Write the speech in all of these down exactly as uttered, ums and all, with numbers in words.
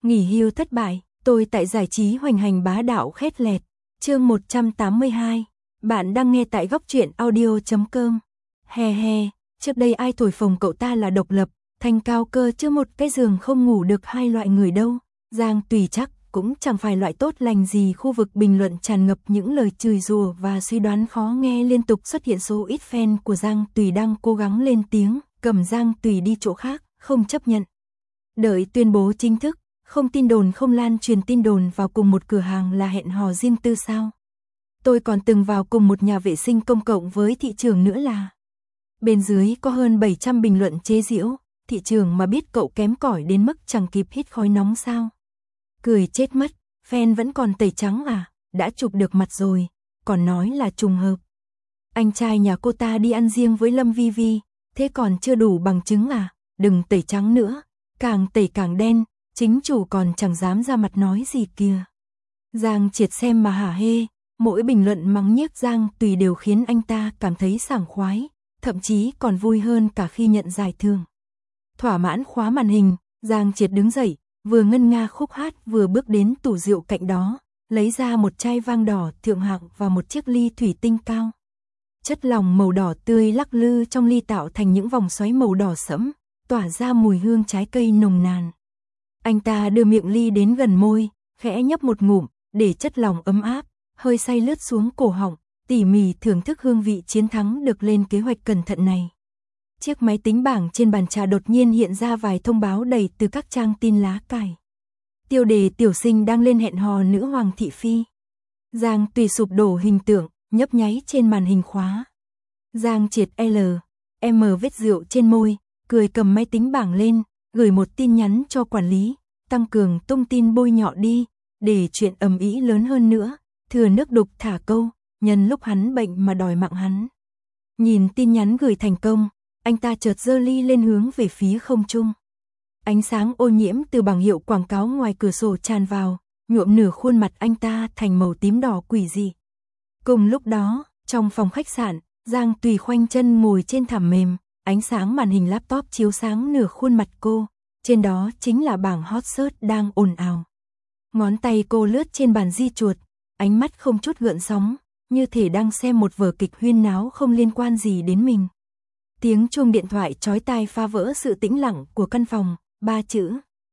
Nghỉ hưu thất bại, tôi tại giải trí hoành hành bá đạo khét lẹt. Chương một trăm tám mươi hai. Bạn đang nghe tại góc truyện audio chấm com. He he, trước đây ai thổi phồng cậu ta là độc lập, thanh cao cơ chứ một cái giường không ngủ được hai loại người đâu. Giang Tùy chắc cũng chẳng phải loại tốt lành gì. Khu vực bình luận tràn ngập những lời chửi rủa và suy đoán khó nghe, liên tục xuất hiện số ít fan của Giang Tùy đang cố gắng lên tiếng, cầm Giang Tùy đi chỗ khác, không chấp nhận. Đợi tuyên bố chính thức, không tin đồn không lan truyền tin đồn vào cùng một cửa hàng là hẹn hò riêng tư sao. Tôi còn từng vào cùng một nhà vệ sinh công cộng với thị trưởng nữa là. Bên dưới có hơn bảy trăm bình luận chế giễu, thị trưởng mà biết cậu kém cỏi đến mức chẳng kịp hít khói nóng sao. Cười chết mất, fan vẫn còn tẩy trắng à, đã chụp được mặt rồi, còn nói là trùng hợp. Anh trai nhà cô ta đi ăn riêng với Lâm Vi Vi, thế còn chưa đủ bằng chứng à, đừng tẩy trắng nữa, càng tẩy càng đen, chính chủ còn chẳng dám ra mặt nói gì kìa. Giang Triệt xem mà hả hê, mỗi bình luận mắng nhiếc Giang Tùy đều khiến anh ta cảm thấy sảng khoái, thậm chí còn vui hơn cả khi nhận giải thưởng. Thỏa mãn khóa màn hình, Giang Triệt đứng dậy, vừa ngân nga khúc hát vừa bước đến tủ rượu cạnh đó, lấy ra một chai vang đỏ thượng hạng và một chiếc ly thủy tinh cao. Chất lỏng màu đỏ tươi lắc lư trong ly tạo thành những vòng xoáy màu đỏ sẫm, tỏa ra mùi hương trái cây nồng nàn. Anh ta đưa miệng ly đến gần môi, khẽ nhấp một ngụm, để chất lỏng ấm áp, hơi say lướt xuống cổ họng, tỉ mỉ thưởng thức hương vị chiến thắng được lên kế hoạch cẩn thận này. Chiếc máy tính bảng trên bàn trà đột nhiên hiện ra vài thông báo đầy từ các trang tin lá cải. Tiêu đề tiểu sinh đang lên hẹn hò nữ hoàng thị phi. Giang Tùy sụp đổ hình tượng, nhấp nháy trên màn hình khóa. Giang Triệt L, M vết rượu trên môi, cười cầm máy tính bảng lên, gửi một tin nhắn cho quản lý, tăng cường tung tin bôi nhọ đi, để chuyện ầm ĩ lớn hơn nữa, thừa nước đục thả câu, nhân lúc hắn bệnh mà đòi mạng hắn. Nhìn tin nhắn gửi thành công, anh ta chợt giơ ly lên hướng về phía không trung. Ánh sáng ô nhiễm từ bảng hiệu quảng cáo ngoài cửa sổ tràn vào, nhuộm nửa khuôn mặt anh ta thành màu tím đỏ quỷ dị. Cùng lúc đó, trong phòng khách sạn, Giang Tùy khoanh chân ngồi trên thảm mềm, ánh sáng màn hình laptop chiếu sáng nửa khuôn mặt cô, trên đó chính là bảng hot search đang ồn ào. Ngón tay cô lướt trên bàn di chuột, ánh mắt không chút gợn sóng, như thể đang xem một vở kịch huyên náo không liên quan gì đến mình. Tiếng chuông điện thoại chói tai phá vỡ sự tĩnh lặng của căn phòng, ba chữ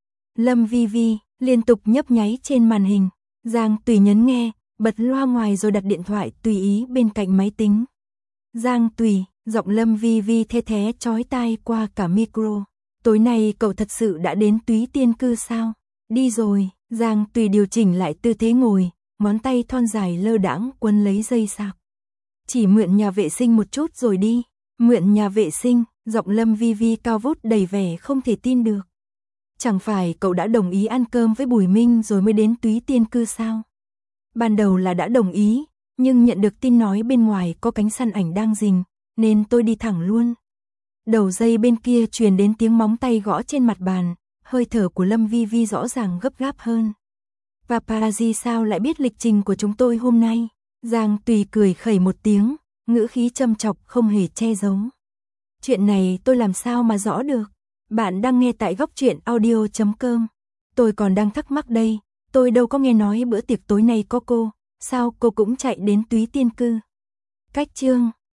Lâm Vi Vi liên tục nhấp nháy trên màn hình. Giang Tùy nhấn nghe, bật loa ngoài rồi đặt điện thoại tùy ý bên cạnh máy tính. Giang Tùy, giọng Lâm Vi Vi the thé chói tai qua cả micro. Tối nay cậu thật sự đã đến Túy Tiên Cư sao? Đi rồi. Giang Tùy điều chỉnh lại tư thế ngồi, ngón tay thon dài lơ đãng quấn lấy dây sạc. Chỉ mượn nhà vệ sinh một chút rồi đi. Mượn nhà vệ sinh, giọng Lâm Vi Vi cao vút đầy vẻ không thể tin được. Chẳng phải cậu đã đồng ý ăn cơm với Bùi Minh rồi mới đến Túy Tiên Cư sao? Ban đầu là đã đồng ý, nhưng nhận được tin nói bên ngoài có cánh săn ảnh đang rình, nên tôi đi thẳng luôn. Đầu dây bên kia truyền đến tiếng móng tay gõ trên mặt bàn, hơi thở của Lâm Vi Vi rõ ràng gấp gáp hơn. Paparazzi sao lại biết lịch trình của chúng tôi hôm nay? Giang Tùy cười khẩy một tiếng, ngữ khí châm chọc không hề che giấu. Chuyện này tôi làm sao mà rõ được? Bạn đang nghe tại góc truyện audio chấm com. Tôi còn đang thắc mắc đây, tôi đâu có nghe nói bữa tiệc tối nay có cô, sao cô cũng chạy đến Túy Tiên Cư? Cách chương